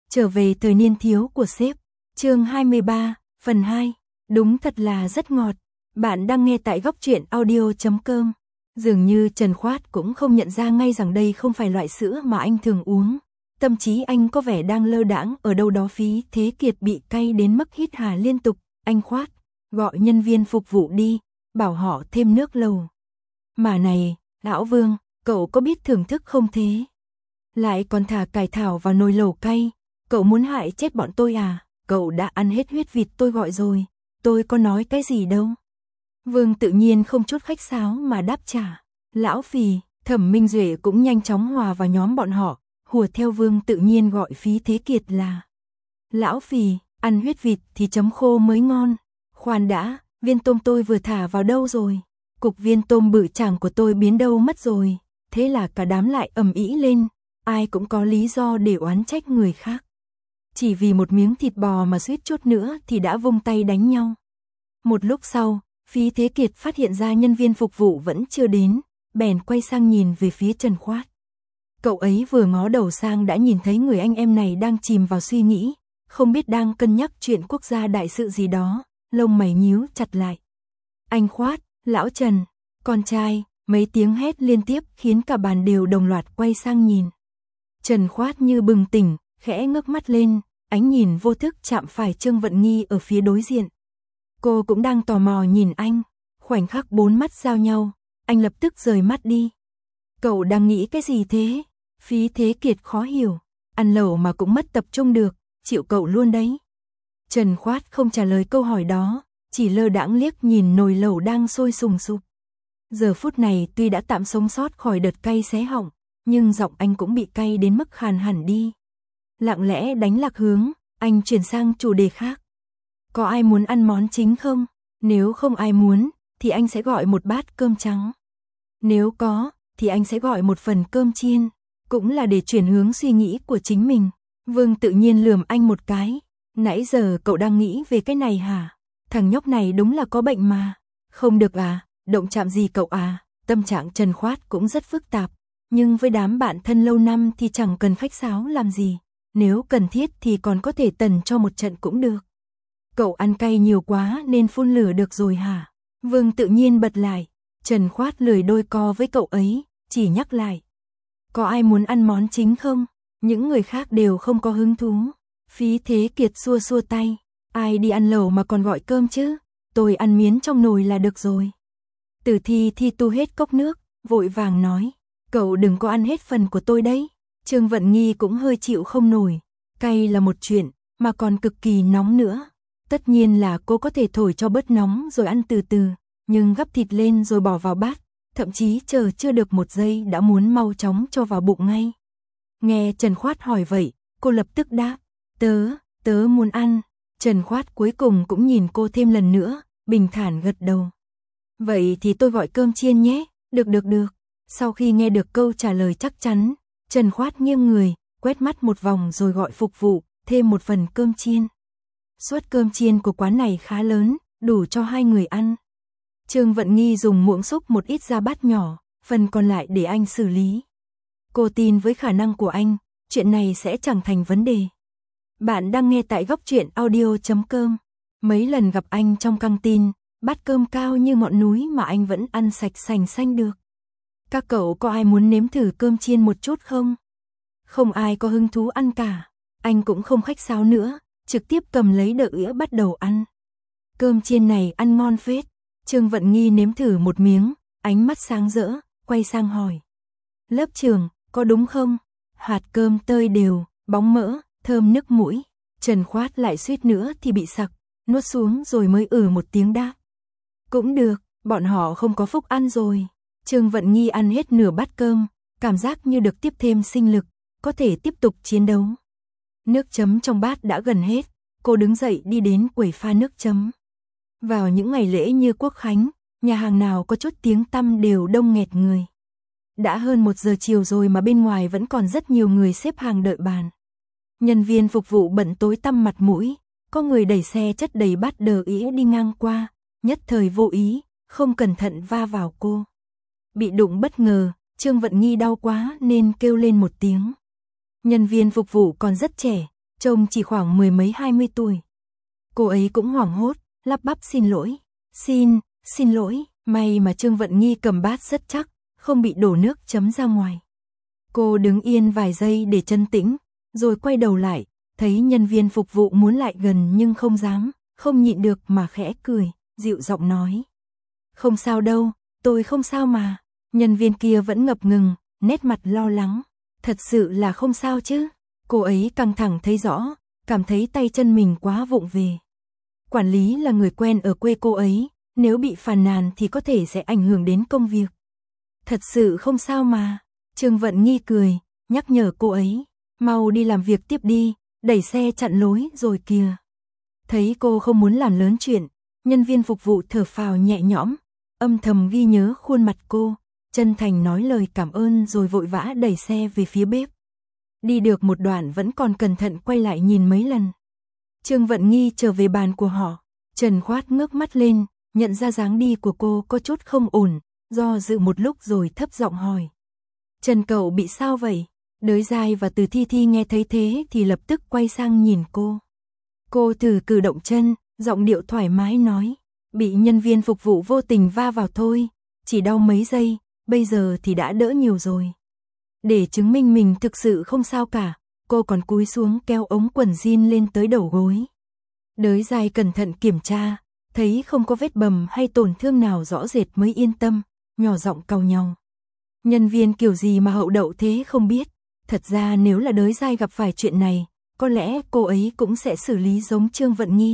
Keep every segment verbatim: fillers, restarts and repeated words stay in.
Trở về thời niên thiếu của sếp, chương hai mươi ba, phần hai, đúng thật là rất ngọt. Bạn đang nghe tại góc truyện audio chấm com. Dường như Trần Khoát cũng không nhận ra ngay rằng đây không phải loại sữa mà anh thường uống. Tâm trí anh có vẻ đang lơ đãng ở đâu đó. Phí Thế Kiệt bị cay đến mức hít hà liên tục. Anh Khoát, gọi nhân viên phục vụ đi, bảo họ thêm nước lầu. Mà này, lão Vương, cậu có biết thưởng thức không thế? Lại còn thả cải thảo vào nồi lẩu cay. Cậu muốn hại chết bọn tôi à? Cậu đã ăn hết huyết vịt tôi gọi rồi. Tôi có nói cái gì đâu. Vương tự nhiên không chút khách sáo mà đáp trả. Lão Phì, Thẩm Minh Duệ cũng nhanh chóng hòa vào nhóm bọn họ. Hùa theo Vương tự nhiên gọi Phí Thế Kiệt là Lão Phì, ăn huyết vịt thì chấm khô mới ngon. Khoan đã, viên tôm tôi vừa thả vào đâu rồi? Cục viên tôm bự chảng của tôi biến đâu mất rồi? Thế là cả đám lại ầm ĩ lên. Ai cũng có lý do để oán trách người khác. Chỉ vì một miếng thịt bò mà suýt chút nữa thì đã vung tay đánh nhau. Một lúc sau, Phí Thế Kiệt phát hiện ra nhân viên phục vụ vẫn chưa đến, bèn quay sang nhìn về phía Trần Khoát. Cậu ấy vừa ngó đầu sang đã nhìn thấy người anh em này đang chìm vào suy nghĩ, không biết đang cân nhắc chuyện quốc gia đại sự gì đó, lông mày nhíu chặt lại. Anh Khoát, lão Trần, con trai, mấy tiếng hét liên tiếp khiến cả bàn đều đồng loạt quay sang nhìn. Trần Khoát như bừng tỉnh, khẽ ngước mắt lên, ánh nhìn vô thức chạm phải Trương Vận Nghi ở phía đối diện. Cô cũng đang tò mò nhìn anh, khoảnh khắc bốn mắt giao nhau, anh lập tức rời mắt đi. Cậu đang nghĩ cái gì thế? Phí Thế Kiệt khó hiểu, ăn lẩu mà cũng mất tập trung được, chịu cậu luôn đấy. Trần Khoát không trả lời câu hỏi đó, chỉ lơ đãng liếc nhìn nồi lẩu đang sôi sùng sục. Giờ phút này tuy đã tạm sống sót khỏi đợt cay xé họng, nhưng giọng anh cũng bị cay đến mức khàn hẳn đi. Lặng lẽ đánh lạc hướng, anh chuyển sang chủ đề khác. Có ai muốn ăn món chính không? Nếu không ai muốn, thì anh sẽ gọi một bát cơm trắng. Nếu có, thì anh sẽ gọi một phần cơm chiên. Cũng là để chuyển hướng suy nghĩ của chính mình. Vương tự nhiên lườm anh một cái. Nãy giờ cậu đang nghĩ về cái này hả? Thằng nhóc này đúng là có bệnh mà. Không được à, động chạm gì cậu à? Tâm trạng Trần Khoát cũng rất phức tạp. Nhưng với đám bạn thân lâu năm thì chẳng cần khách sáo làm gì. Nếu cần thiết thì còn có thể tần cho một trận cũng được. Cậu ăn cay nhiều quá nên phun lửa được rồi hả? Vương tự nhiên bật lại. Trần Khoát lười đôi co với cậu ấy, chỉ nhắc lại. Có ai muốn ăn món chính không? Những người khác đều không có hứng thú. Phí Thế Kiệt xua xua tay. Ai đi ăn lẩu mà còn gọi cơm chứ? Tôi ăn miến trong nồi là được rồi. Tử Thi Thi tu hết cốc nước, vội vàng nói. Cậu đừng có ăn hết phần của tôi đấy. Trương Vận Nghi cũng hơi chịu không nổi. Cay là một chuyện, mà còn cực kỳ nóng nữa. Tất nhiên là cô có thể thổi cho bớt nóng rồi ăn từ từ, nhưng gắp thịt lên rồi bỏ vào bát, thậm chí chờ chưa được một giây đã muốn mau chóng cho vào bụng ngay. Nghe Trần Khoát hỏi vậy, cô lập tức đáp, tớ, tớ muốn ăn. Trần Khoát cuối cùng cũng nhìn cô thêm lần nữa, bình thản gật đầu. Vậy thì tôi gọi cơm chiên nhé, được được được. Sau khi nghe được câu trả lời chắc chắn, Trần Khoát nghiêng người, quét mắt một vòng rồi gọi phục vụ, thêm một phần cơm chiên. Suất cơm chiên của quán này khá lớn, đủ cho hai người ăn. Trương Vận Nghi dùng muỗng xúc một ít ra bát nhỏ, phần còn lại để anh xử lý. Cô tin với khả năng của anh, chuyện này sẽ chẳng thành vấn đề. Bạn đang nghe tại góc truyện audio chấm com. Mấy lần gặp anh trong căng tin, bát cơm cao như ngọn núi mà anh vẫn ăn sạch sành xanh được. Các cậu có ai muốn nếm thử cơm chiên một chút không? Không ai có hứng thú ăn cả. Anh cũng không khách sáo nữa, trực tiếp cầm lấy đỡ ĩa bắt đầu ăn. Cơm chiên này ăn ngon phết. Trương Vận Nghi nếm thử một miếng, ánh mắt sáng rỡ, quay sang hỏi. Lớp trưởng, có đúng không? Hạt cơm tơi đều, bóng mỡ, thơm nức mũi. Trần Khoát lại suýt nữa thì bị sặc, nuốt xuống rồi mới ử một tiếng đáp. Cũng được, bọn họ không có phúc ăn rồi. Trương Vận Nghi ăn hết nửa bát cơm, cảm giác như được tiếp thêm sinh lực, có thể tiếp tục chiến đấu. Nước chấm trong bát đã gần hết, cô đứng dậy đi đến quầy pha nước chấm. Vào những ngày lễ như Quốc Khánh, nhà hàng nào có chút tiếng tăm đều đông nghẹt người. Đã hơn một giờ chiều rồi mà bên ngoài vẫn còn rất nhiều người xếp hàng đợi bàn. Nhân viên phục vụ bận tối tăm mặt mũi, có người đẩy xe chất đầy bát đờ ĩa đi ngang qua, nhất thời vô ý, không cẩn thận va vào cô. Bị đụng bất ngờ, Trương Vận Nghi đau quá nên kêu lên một tiếng. Nhân viên phục vụ còn rất trẻ, trông chỉ khoảng mười mấy hai mươi tuổi. Cô ấy cũng hoảng hốt, lắp bắp xin lỗi. Xin, xin lỗi, may mà Trương Vận Nghi cầm bát rất chắc, không bị đổ nước chấm ra ngoài. Cô đứng yên vài giây để trấn tĩnh, rồi quay đầu lại, thấy nhân viên phục vụ muốn lại gần nhưng không dám, không nhịn được mà khẽ cười, dịu giọng nói. Không sao đâu, tôi không sao mà. Nhân viên kia vẫn ngập ngừng, nét mặt lo lắng. Thật sự là không sao chứ. Cô ấy căng thẳng thấy rõ, cảm thấy tay chân mình quá vụng về. Quản lý là người quen ở quê cô ấy, nếu bị phàn nàn thì có thể sẽ ảnh hưởng đến công việc. Thật sự không sao mà. Trương Vận Nghi cười, nhắc nhở cô ấy. Mau đi làm việc tiếp đi, đẩy xe chặn lối rồi kìa. Thấy cô không muốn làm lớn chuyện, nhân viên phục vụ thở phào nhẹ nhõm, âm thầm ghi nhớ khuôn mặt cô, chân thành nói lời cảm ơn rồi vội vã đẩy xe về phía bếp. Đi được một đoạn vẫn còn cẩn thận quay lại nhìn mấy lần. Trương Vận Nghi trở về bàn của họ, Trần Khoát ngước mắt lên, nhận ra dáng đi của cô có chút không ổn, do dự một lúc rồi thấp giọng hỏi. Trần cậu bị sao vậy? Đới Giai và Từ Thi Thi nghe thấy thế thì lập tức quay sang nhìn cô. Cô thử cử động chân, giọng điệu thoải mái nói, bị nhân viên phục vụ vô tình va vào thôi, chỉ đau mấy giây, bây giờ thì đã đỡ nhiều rồi. Để chứng minh mình thực sự không sao cả, cô còn cúi xuống kéo ống quần jean lên tới đầu gối. Đới Giai cẩn thận kiểm tra, thấy không có vết bầm hay tổn thương nào rõ rệt mới yên tâm, nhỏ giọng cau nhau. Nhân viên kiểu gì mà hậu đậu thế không biết, thật ra nếu là Đới Giai gặp phải chuyện này, có lẽ cô ấy cũng sẽ xử lý giống Trương Vận Nghi.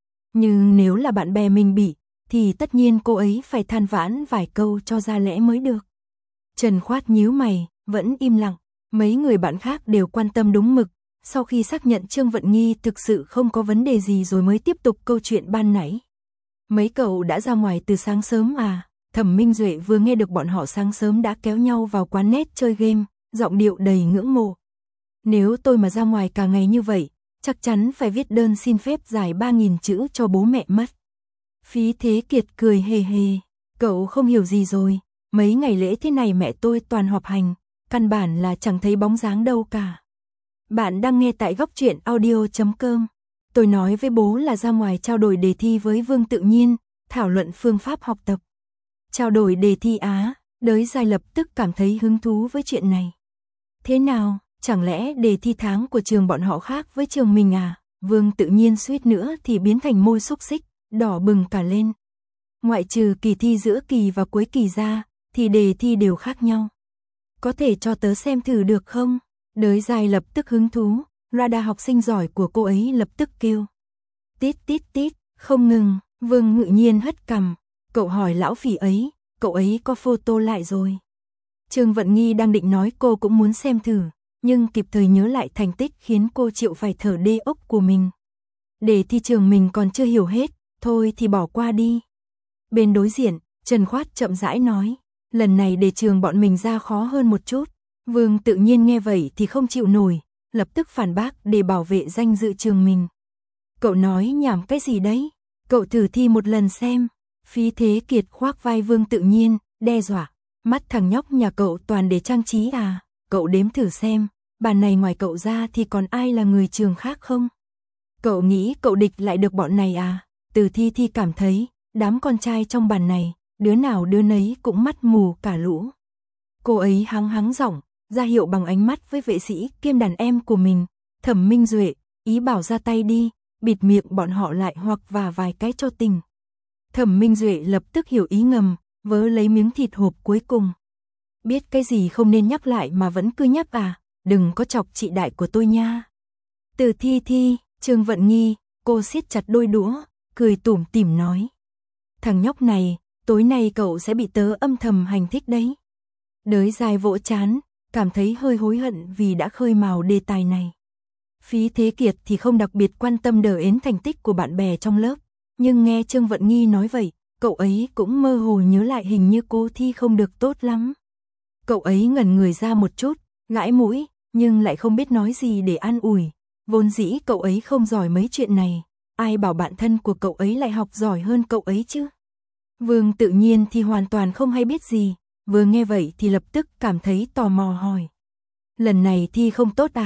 Nhưng nếu là bạn bè mình bị, thì tất nhiên cô ấy phải than vãn vài câu cho ra lẽ mới được. Trần Khoát nhíu mày, vẫn im lặng, mấy người bạn khác đều quan tâm đúng mực, sau khi xác nhận Trương Vận Nghi thực sự không có vấn đề gì rồi mới tiếp tục câu chuyện ban nãy. Mấy cậu đã ra ngoài từ sáng sớm à? Thẩm Minh Duệ vừa nghe được bọn họ sáng sớm đã kéo nhau vào quán net chơi game, giọng điệu đầy ngưỡng mộ. Nếu tôi mà ra ngoài cả ngày như vậy, chắc chắn phải viết đơn xin phép dài ba nghìn chữ cho bố mẹ mất. Phí Thế Kiệt cười hề hề, cậu không hiểu gì rồi, mấy ngày lễ thế này mẹ tôi toàn họp hành, căn bản là chẳng thấy bóng dáng đâu cả. Bạn đang nghe tại góc truyện audio chấm com. Tôi nói với bố là ra ngoài trao đổi đề thi với Vương Tự Nhiên, thảo luận phương pháp học tập. Trao đổi đề thi á, Đới Giai lập tức cảm thấy hứng thú với chuyện này. Thế nào, chẳng lẽ đề thi tháng của trường bọn họ khác với trường mình à? Vương Tự Nhiên suýt nữa thì biến thành môi xúc xích, đỏ bừng cả lên. Ngoại trừ kỳ thi giữa kỳ và cuối kỳ ra, thì đề thi đều khác nhau. Có thể cho tớ xem thử được không? Đới Giai lập tức hứng thú, radar học sinh giỏi của cô ấy lập tức kêu. Tít tít tít, không ngừng, Vương Ngự Nhiên hất cằm, cậu hỏi lão phỉ ấy, cậu ấy có photo lại rồi. Trương Vận Nghi đang định nói cô cũng muốn xem thử, nhưng kịp thời nhớ lại thành tích khiến cô chịu phải thở đê ốc của mình. Đề thi trường mình còn chưa hiểu hết, thôi thì bỏ qua đi. Bên đối diện, Trần Khoát chậm rãi nói, lần này đề trường bọn mình ra khó hơn một chút. Vương Tự Nhiên nghe vậy thì không chịu nổi, lập tức phản bác để bảo vệ danh dự trường mình. Cậu nói nhảm cái gì đấy? Cậu thử thi một lần xem. Phí Thế Kiệt khoác vai Vương Tự Nhiên, đe dọa. Mắt thằng nhóc nhà cậu toàn để trang trí à? Cậu đếm thử xem, bàn này ngoài cậu ra thì còn ai là người trường khác không? Cậu nghĩ cậu địch lại được bọn này à? Từ Thi Thi cảm thấy, đám con trai trong bàn này, đứa nào đứa nấy cũng mắt mù cả lũ. Cô ấy hắng hắng giọng, ra hiệu bằng ánh mắt với vệ sĩ kiêm đàn em của mình, Thẩm Minh Duệ, ý bảo ra tay đi, bịt miệng bọn họ lại hoặc vả vài cái cho tình. Thẩm Minh Duệ lập tức hiểu ý ngầm, vớ lấy miếng thịt hộp cuối cùng. Biết cái gì không nên nhắc lại mà vẫn cứ nhắc à, đừng có chọc chị đại của tôi nha. Từ Thi Thi, Trương Vận Nghi, cô siết chặt đôi đũa, cười tủm tỉm nói. Thằng nhóc này, tối nay cậu sẽ bị tớ âm thầm hành thích đấy. Đới Giai vỗ chán, cảm thấy hơi hối hận vì đã khơi mào đề tài này. Phí Thế Kiệt thì không đặc biệt quan tâm đờ ến thành tích của bạn bè trong lớp, nhưng nghe Trương Vận Nghi nói vậy, cậu ấy cũng mơ hồ nhớ lại hình như cô thi không được tốt lắm. Cậu ấy ngẩn người ra một chút, gãi mũi, nhưng lại không biết nói gì để an ủi. Vốn dĩ cậu ấy không giỏi mấy chuyện này, ai bảo bạn thân của cậu ấy lại học giỏi hơn cậu ấy chứ. Vương Tự Nhiên thì hoàn toàn không hay biết gì, vừa nghe vậy thì lập tức cảm thấy tò mò hỏi. Lần này thi không tốt à?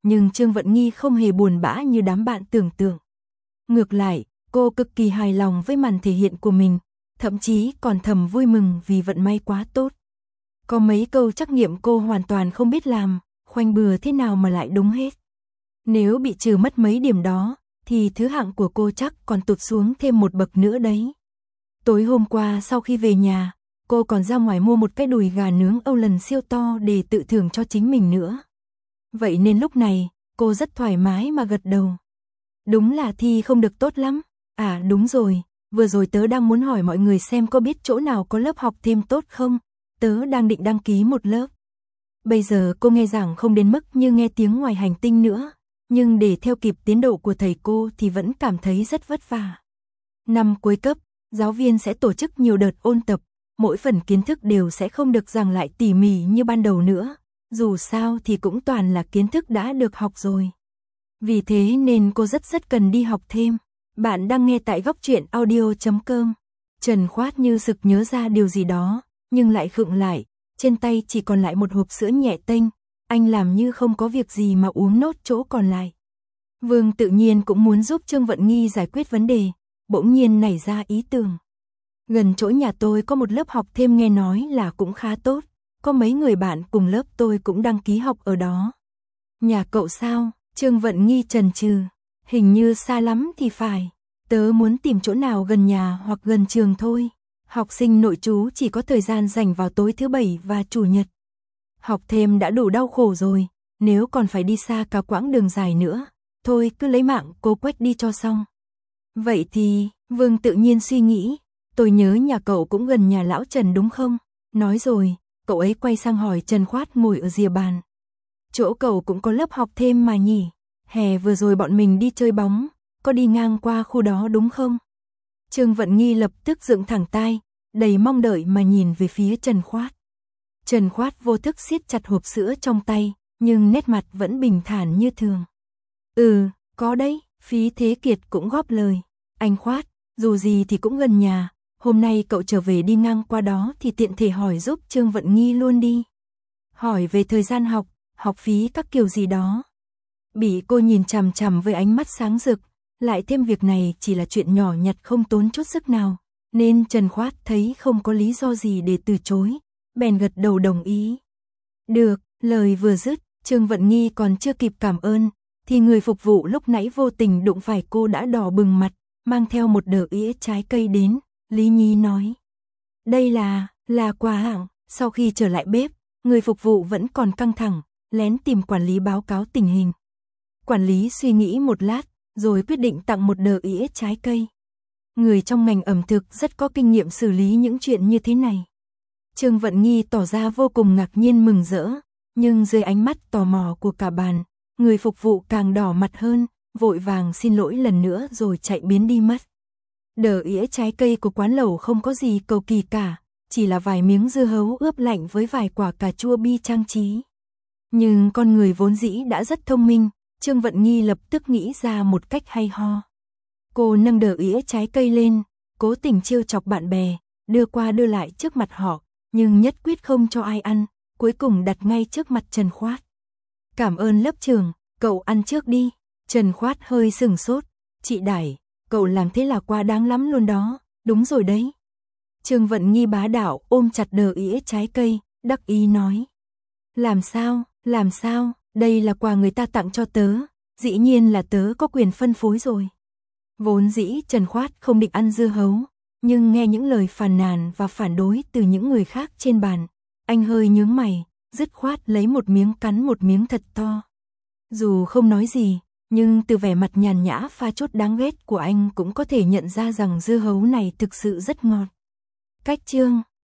nhưng Trương Vận Nghi không hề buồn bã như đám bạn tưởng tượng. Ngược lại, cô cực kỳ hài lòng với màn thể hiện của mình, thậm chí còn thầm vui mừng vì vận may quá tốt. Có mấy câu trắc nghiệm cô hoàn toàn không biết làm, khoanh bừa thế nào mà lại đúng hết. Nếu bị trừ mất mấy điểm đó, thì thứ hạng của cô chắc còn tụt xuống thêm một bậc nữa đấy. Tối hôm qua sau khi về nhà, cô còn ra ngoài mua một cái đùi gà nướng Âu lần siêu to để tự thưởng cho chính mình nữa. Vậy nên lúc này, cô rất thoải mái mà gật đầu. Đúng là thi không được tốt lắm. À đúng rồi, vừa rồi tớ đang muốn hỏi mọi người xem có biết chỗ nào có lớp học thêm tốt không? Tớ đang định đăng ký một lớp. Bây giờ cô nghe giảng không đến mức như nghe tiếng ngoài hành tinh nữa, nhưng để theo kịp tiến độ của thầy cô thì vẫn cảm thấy rất vất vả. Năm cuối cấp, giáo viên sẽ tổ chức nhiều đợt ôn tập, mỗi phần kiến thức đều sẽ không được giảng lại tỉ mỉ như ban đầu nữa, dù sao thì cũng toàn là kiến thức đã được học rồi. Vì thế nên cô rất rất cần đi học thêm. Bạn đang nghe tại góc truyện audio chấm com. Trần Khoát như sực nhớ ra điều gì đó, nhưng lại khựng lại, trên tay chỉ còn lại một hộp sữa nhẹ tênh, anh làm như không có việc gì mà uống nốt chỗ còn lại. Vương tự nhiên cũng muốn giúp Trương Vận Nghi giải quyết vấn đề, bỗng nhiên nảy ra ý tưởng. Gần chỗ nhà tôi có một lớp học thêm nghe nói là cũng khá tốt, có mấy người bạn cùng lớp tôi cũng đăng ký học ở đó. Nhà cậu sao? Trương Vận Nghi chần chừ, hình như xa lắm thì phải, tớ muốn tìm chỗ nào gần nhà hoặc gần trường thôi. Học sinh nội trú chỉ có thời gian dành vào tối thứ bảy và chủ nhật. Học thêm đã đủ đau khổ rồi, nếu còn phải đi xa cả quãng đường dài nữa, thôi cứ lấy mạng cô Quách đi cho xong. Vậy thì, Vương tự nhiên suy nghĩ, tôi nhớ nhà cậu cũng gần nhà lão Trần đúng không? Nói rồi, cậu ấy quay sang hỏi Trần Khoát ngồi ở rìa bàn. Chỗ cậu cũng có lớp học thêm mà nhỉ? Hè vừa rồi bọn mình đi chơi bóng, có đi ngang qua khu đó đúng không? Trương Vận Nghi lập tức dựng thẳng tai, đầy mong đợi mà nhìn về phía Trần Khoát. Trần Khoát vô thức siết chặt hộp sữa trong tay, nhưng nét mặt vẫn bình thản như thường. Ừ, có đấy, Phí Thế Kiệt cũng góp lời. Anh Khoát, dù gì thì cũng gần nhà, hôm nay cậu trở về đi ngang qua đó thì tiện thể hỏi giúp Trương Vận Nghi luôn đi. Hỏi về thời gian học, học phí các kiểu gì đó. Bị cô nhìn chằm chằm với ánh mắt sáng rực, lại thêm việc này chỉ là chuyện nhỏ nhặt không tốn chút sức nào, nên Trần Khoát thấy không có lý do gì để từ chối, bèn gật đầu đồng ý. Được, lời vừa dứt, Trương Vận Nghi còn chưa kịp cảm ơn, thì người phục vụ lúc nãy vô tình đụng phải cô đã đỏ bừng mặt, mang theo một đỡ ĩa trái cây đến, Lý Nhi nói. Đây là, là quà hạng. Sau khi trở lại bếp, người phục vụ vẫn còn căng thẳng, lén tìm quản lý báo cáo tình hình. Quản lý suy nghĩ một lát, rồi quyết định tặng một đờ ĩa trái cây. Người trong ngành ẩm thực rất có kinh nghiệm xử lý những chuyện như thế này. Trương Vận Nghi tỏ ra vô cùng ngạc nhiên mừng rỡ, nhưng dưới ánh mắt tò mò của cả bàn, người phục vụ càng đỏ mặt hơn, vội vàng xin lỗi lần nữa rồi chạy biến đi mất. Đờ ĩa trái cây của quán lẩu không có gì cầu kỳ cả, chỉ là vài miếng dưa hấu ướp lạnh với vài quả cà chua bi trang trí. Nhưng con người vốn dĩ đã rất thông minh, Trương Vận Nghi lập tức nghĩ ra một cách hay ho. Cô nâng đờ ĩa trái cây lên, cố tình trêu chọc bạn bè, đưa qua đưa lại trước mặt họ, nhưng nhất quyết không cho ai ăn, cuối cùng đặt ngay trước mặt Trần Khoát. Cảm ơn lớp trưởng, cậu ăn trước đi. Trần Khoát hơi sừng sốt, chị Đải, cậu làm thế là quá đáng lắm luôn đó, đúng rồi đấy. Trương Vận Nghi bá đạo ôm chặt đờ ĩa trái cây, đắc ý nói. Làm sao, làm sao, đây là quà người ta tặng cho tớ, dĩ nhiên là tớ có quyền phân phối rồi. Vốn dĩ Trần Khoát không định ăn dưa hấu, nhưng nghe những lời phàn nàn và phản đối từ những người khác trên bàn, anh hơi nhướng mày, dứt khoát lấy một miếng cắn một miếng thật to. Dù không nói gì, nhưng từ vẻ mặt nhàn nhã pha chút đáng ghét của anh cũng có thể nhận ra rằng dưa hấu này thực sự rất ngọt. Cách chương